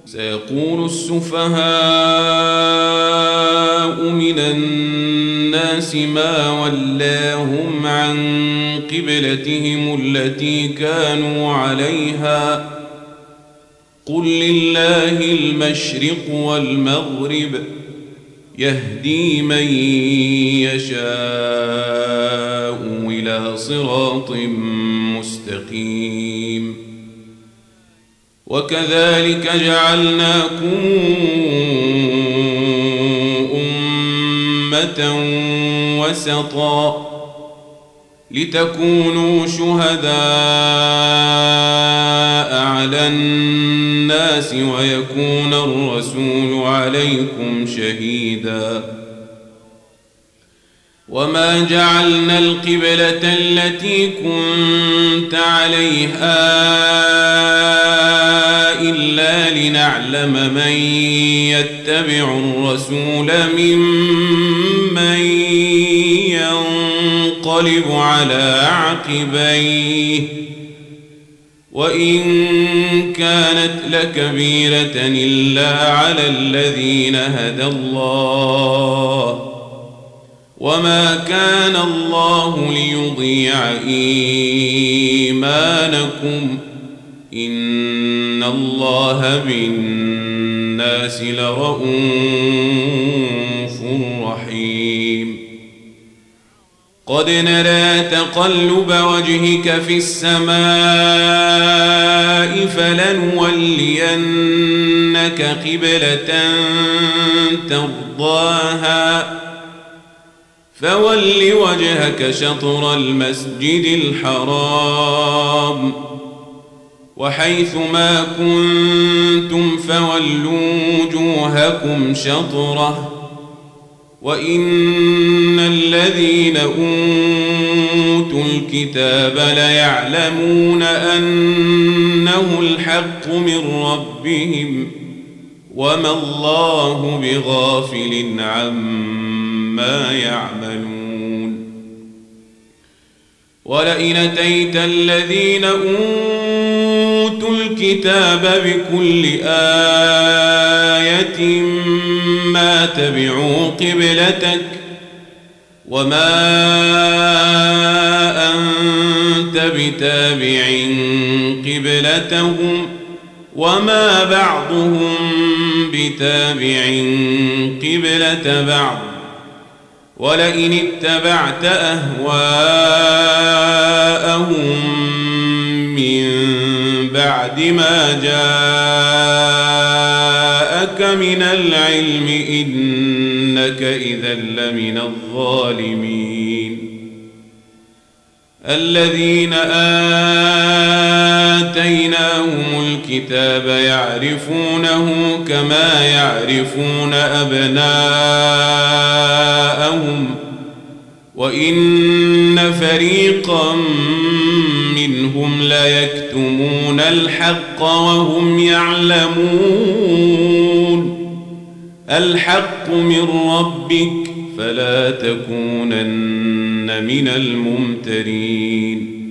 سيقول السفهاء من الناس ما ولاهم عن قبلتهم التي كانوا عليها قل لله المشرق والمغرب يهدي من يشاء إلى صراط مستقيم وكذلك جعلناكم أمة وسطا لتكونوا شهداء على الناس ويكون الرسول عليكم شهيدا وما جعلنا القبلة التي كنت عليها إلا لنعلم من يتبع الرسول ممن ينقلب على عقبيه وإن كانت لكبيرة إلا على الذين هدى الله وما كان الله ليضيع إيمانكم إن الله بالناس لرءوف رحيم قد نرى تقلب وجهك في السماء فلنولينك قبلة ترضاها فول وجهك شطر المسجد الحرام وحيث ما كنتم فولوا وجوهكم شطره وإن الذين أوتوا الكتاب ليعلمون أنه الحق من ربهم وما الله بغافل عما يعملون ولئن أتيت الذين أوتوا الكتاب بكل آية ما تبعوا قبلتك وما أنت بتابع قبلتهم وما بعضهم بتابع قبلة بعض ولئن اتبعت أهواءهم من بعد ما جاءك من العلم إنك إذا لمن الظالمين الذين آتيناهم الكتاب يعرفونه كما يعرفون أبناءهم وإن فريقا منهم ليكتمون الحق وهم يعلمون الحق من ربك فلا تكونن من الممترين